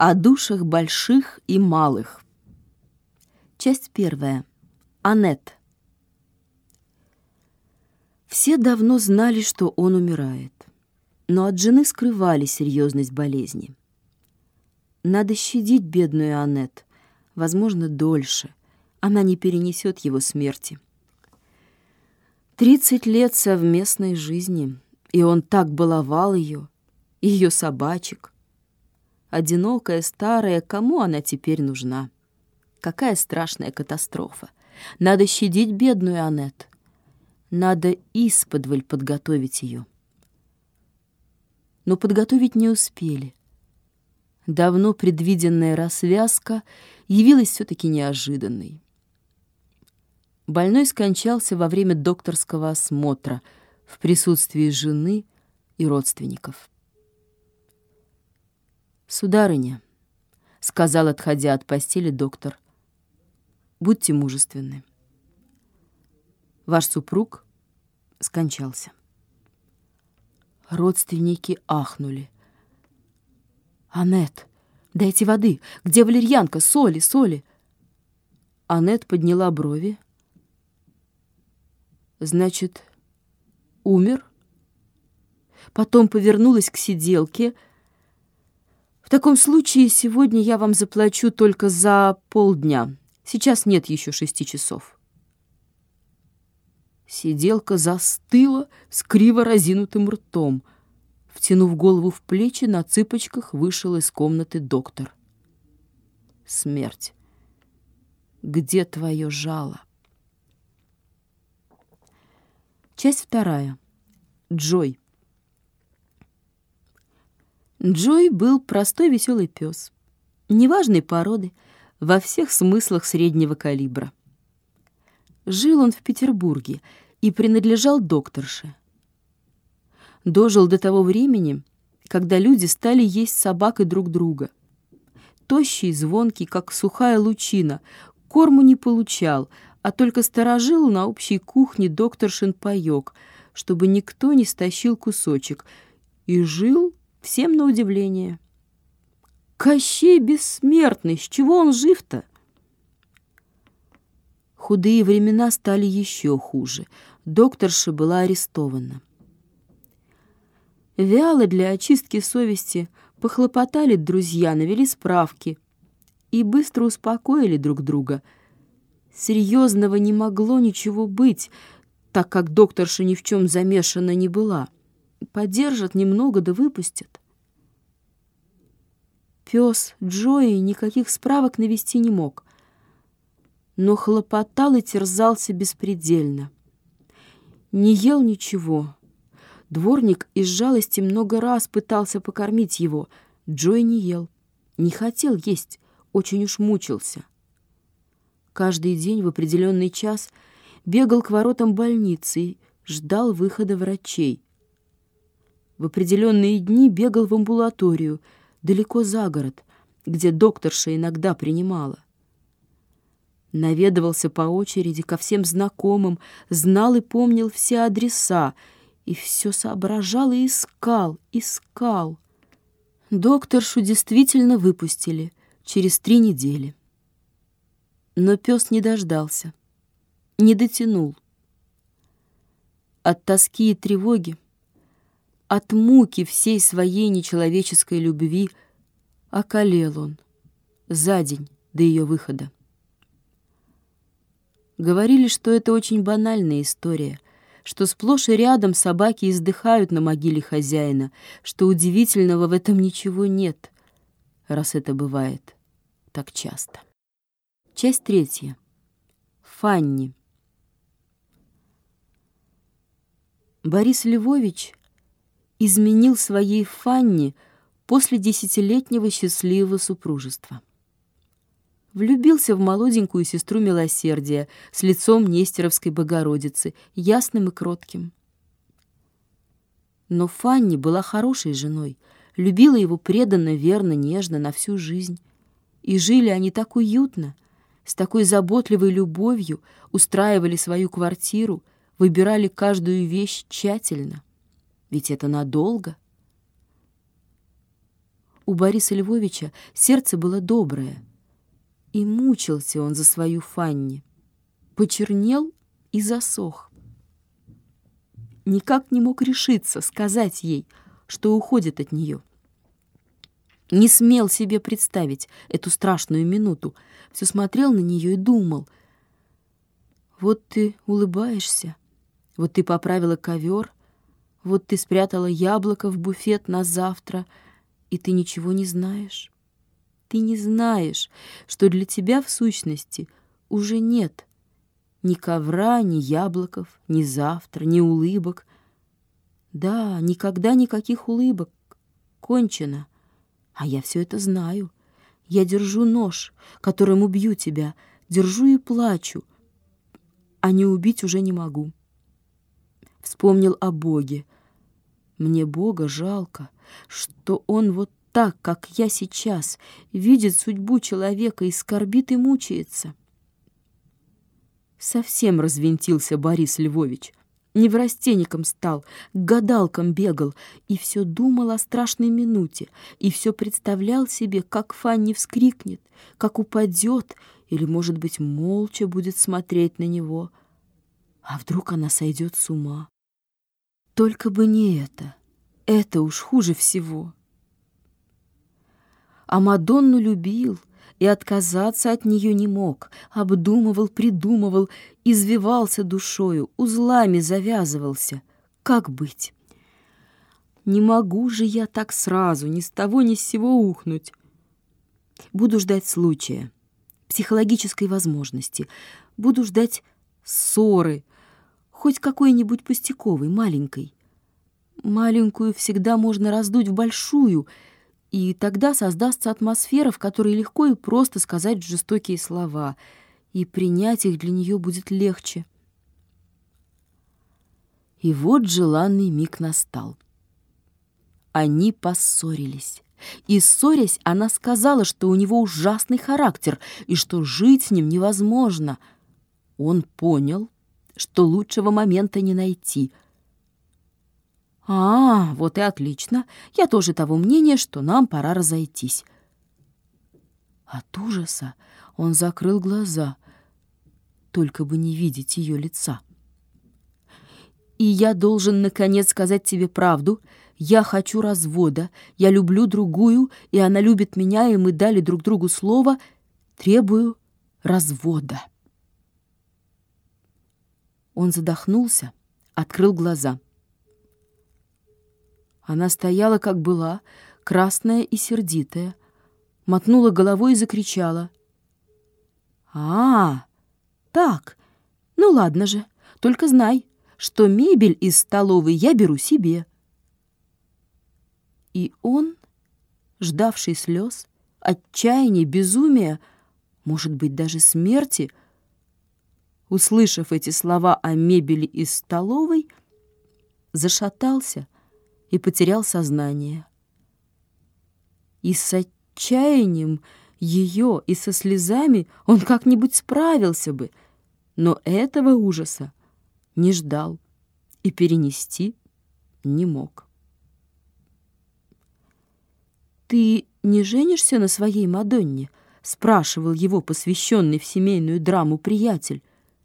О душах больших и малых. Часть первая. Аннет. Все давно знали, что он умирает, но от жены скрывали серьезность болезни. Надо щадить бедную Аннет, возможно, дольше. Она не перенесет его смерти. 30 лет совместной жизни, и он так баловал ее, ее собачек. Одинокая, старая, кому она теперь нужна? Какая страшная катастрофа! Надо щадить бедную Аннет. Надо исподволь подготовить ее. Но подготовить не успели. Давно предвиденная развязка явилась все-таки неожиданной. Больной скончался во время докторского осмотра в присутствии жены и родственников. «Сударыня», — сказал, отходя от постели доктор, — «будьте мужественны. Ваш супруг скончался». Родственники ахнули. «Аннет, дайте воды! Где валерьянка? Соли, соли!» Аннет подняла брови. «Значит, умер?» Потом повернулась к сиделке. «В таком случае сегодня я вам заплачу только за полдня. Сейчас нет еще 6 часов». Сиделка застыла с криво разинутым ртом. Втянув голову в плечи, на цыпочках вышел из комнаты доктор. «Смерть, где твое жало?» Часть вторая. Джой. Джой был простой веселый пес, неважной породы, во всех смыслах среднего калибра. Жил он в Петербурге и принадлежал докторше. Дожил до того времени, когда люди стали есть собак и друг друга. Тощий, звонкий, как сухая лучина, корму не получал, а только сторожил на общей кухне докторшин паёк, чтобы никто не стащил кусочек, и жил всем на удивление. Кощей бессмертный, с чего он жив-то? Худые времена стали еще хуже. Докторша была арестована. Вяло для очистки совести похлопотали друзья, навели справки и быстро успокоили друг друга. Серьезного не могло ничего быть, так как докторша ни в чем замешана не была. Подержат немного да выпустят. Пес Джои никаких справок навести не мог, но хлопотал и терзался беспредельно. Не ел ничего. Дворник из жалости много раз пытался покормить его. Джой не ел, не хотел есть, очень уж мучился. Каждый день в определенный час бегал к воротам больницы и ждал выхода врачей. В определенные дни бегал в амбулаторию, далеко за город, где докторша иногда принимала. Наведывался по очереди ко всем знакомым, знал и помнил все адреса, и все соображал и искал. Докторшу действительно выпустили через 3 недели. Но пес не дождался, не дотянул. От тоски и тревоги, от муки всей своей нечеловеческой любви околел он за день до ее выхода. Говорили, что это очень банальная история, что сплошь и рядом собаки издыхают на могиле хозяина, что удивительного в этом ничего нет, раз это бывает так часто. Часть третья. Фанни. Борис Львович изменил своей Фанни после 10-летнего счастливого супружества. Влюбился в молоденькую сестру милосердия с лицом Нестеровской Богородицы, ясным и кротким. Но Фанни была хорошей женой, любила его преданно, верно, нежно на всю жизнь. И жили они так уютно, с такой заботливой любовью, устраивали свою квартиру, выбирали каждую вещь тщательно. Ведь это надолго. У Бориса Львовича сердце было доброе, и мучился он за свою Фанни. Почернел и засох. Никак не мог решиться сказать ей, что уходит от нее. Не смел себе представить эту страшную минуту. Все смотрел на нее и думал: вот ты улыбаешься, вот ты поправила ковер, вот ты спрятала яблоко в буфет на завтра, и ты ничего не знаешь. Ты не знаешь, что для тебя в сущности уже нет ни ковра, ни яблоков, ни завтра, ни улыбок. Да, никогда никаких улыбок. Кончено. А я все это знаю. Я держу нож, которым убью тебя, держу и плачу, а не убить уже не могу. Вспомнил о Боге. Мне Бога жалко, что Он вот так, как я сейчас, видит судьбу человека и скорбит и мучается. Совсем развинтился Борис Львович. Неврастенником стал, к гадалкам бегал, и все думал о страшной минуте, и все представлял себе, как Фанни вскрикнет, как упадет, или, может быть, молча будет смотреть на него. А вдруг она сойдет с ума? Только бы не это. Это уж хуже всего. А Мадонну любил и отказаться от нее не мог. Обдумывал, придумывал, извивался душою, узлами завязывался. Как быть? Не могу же я так сразу, ни с того ни с сего ухнуть. Буду ждать случая, психологической возможности. Буду ждать ссоры, хоть какой-нибудь пустяковой, маленькой. Маленькую всегда можно раздуть в большую, и тогда создастся атмосфера, в которой легко и просто сказать жестокие слова, и принять их для нее будет легче. И вот желанный миг настал. Они поссорились. И, ссорясь, она сказала, что у него ужасный характер и что жить с ним невозможно. Он понял, что лучшего момента не найти. Вот и отлично. Я тоже того мнения, что нам пора разойтись. От ужаса он закрыл глаза, только бы не видеть ее лица. И я должен, наконец, сказать тебе правду. Я хочу развода, я люблю другую, и она любит меня, и мы дали друг другу слово. Требую развода. Он задохнулся, открыл глаза. Она стояла, как была, красная и сердитая, мотнула головой и закричала: так, ну ладно же, только знай, что мебель из столовой я беру себе». И он, ждавший слез, отчаяния, безумия, может быть, даже смерти, услышав эти слова о мебели из столовой, зашатался и потерял сознание. И с отчаянием ее, и со слезами он как-нибудь справился бы, но этого ужаса не ждал и перенести не мог. «Ты не женишься на своей Мадонне?» — спрашивал его посвященный в семейную драму приятель.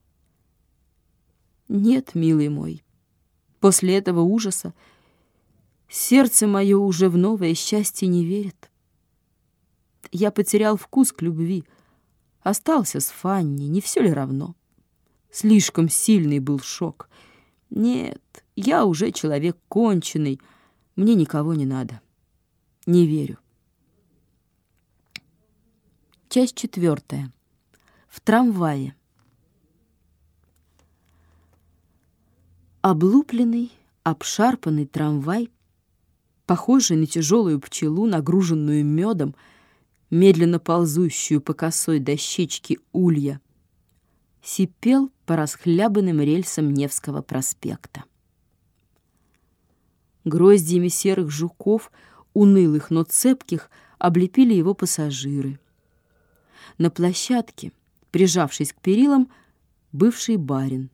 «Нет, милый мой, после этого ужаса сердце мое уже в новое счастье не верит. Я потерял вкус к любви, остался с Фанни, не все ли равно? Слишком сильный был шок. Нет, я уже человек конченый, мне никого не надо. Не верю». Часть 4. В трамвае. Облупленный, обшарпанный трамвай, похожий на тяжелую пчелу, нагруженную медом, медленно ползущую по косой дощечке улья, сипел по расхлябанным рельсам Невского проспекта. Гроздьями серых жуков, унылых, но цепких, облепили его пассажиры. На площадке, прижавшись к перилам, бывший барин.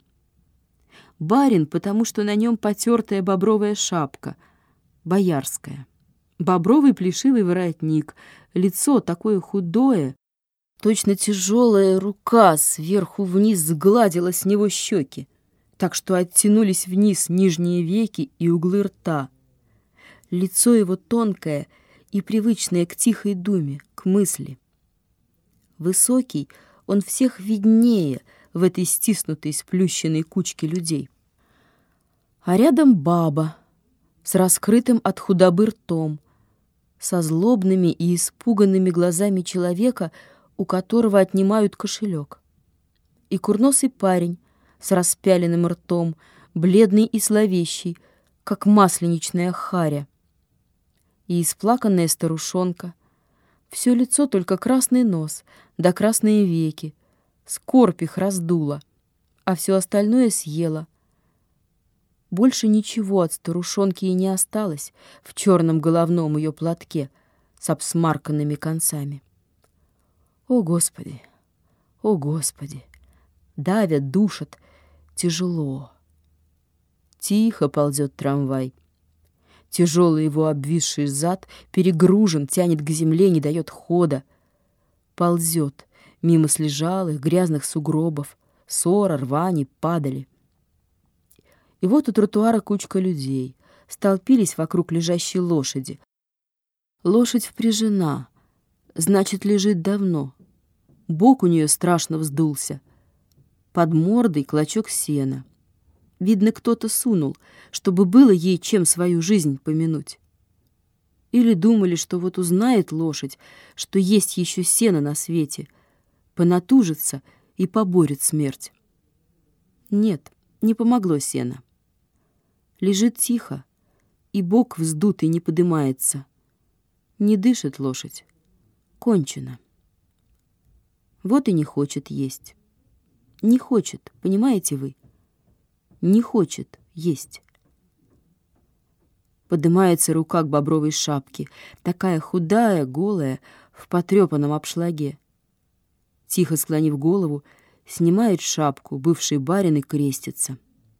Барин, потому что на нем потертая бобровая шапка, боярская. Бобровый плешивый воротник, лицо такое худое, точно тяжелая рука сверху вниз сгладила с него щеки, так что оттянулись вниз нижние веки и углы рта. Лицо его тонкое и привычное к тихой думе, к мысли. Высокий, он всех виднее в этой стиснутой, сплющенной кучке людей. А рядом баба с раскрытым от худобы ртом, со злобными и испуганными глазами человека, у которого отнимают кошелек. И курносый парень с распяленным ртом, бледный и зловещий, как масленичная харя. И исплаканная старушонка. Все лицо только красный нос, да красные веки. Скорбь их раздула, а все остальное съела. Больше ничего от старушонки и не осталось в черном головном ее платке с обсмарканными концами. О, Господи! О, Господи! Давят, душат, тяжело. Тихо ползет трамвай. Тяжелый его обвисший зад перегружен, тянет к земле, не дает хода. Ползет мимо слежалых, грязных сугробов, ссора, рвани, падали. И вот у тротуара кучка людей. Столпились вокруг лежащей лошади. Лошадь впряжена, значит, лежит давно. Бок у нее страшно вздулся. Под мордой клочок сена. Видно, кто-то сунул, чтобы было ей чем свою жизнь помянуть. Или думали, что вот узнает лошадь, что есть еще сено на свете, понатужится и поборет смерть. Нет, не помогло сено. Лежит тихо, и бок вздутый не подымается. Не дышит лошадь. Кончено. Вот и не хочет есть. Не хочет, понимаете вы? Не хочет есть. Поднимается рука к бобровой шапке, такая худая, голая, в потрепанном обшлаге. Тихо склонив голову, снимает шапку, бывший барин, и крестится.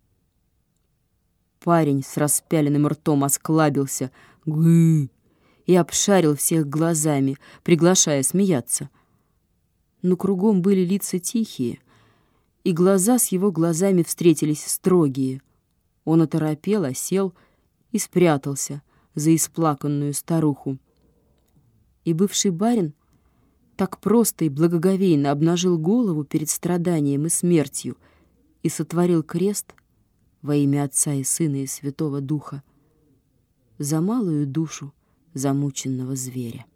Парень с распяленным ртом осклабился «Гы!» и обшарил всех глазами, приглашая смеяться. Но кругом были лица тихие, и глаза с его глазами встретились строгие. Он оторопел, осел и спрятался за исплаканную старуху. И бывший барин так просто и благоговейно обнажил голову перед страданием и смертью и сотворил крест во имя Отца и Сына и Святого Духа за малую душу замученного зверя.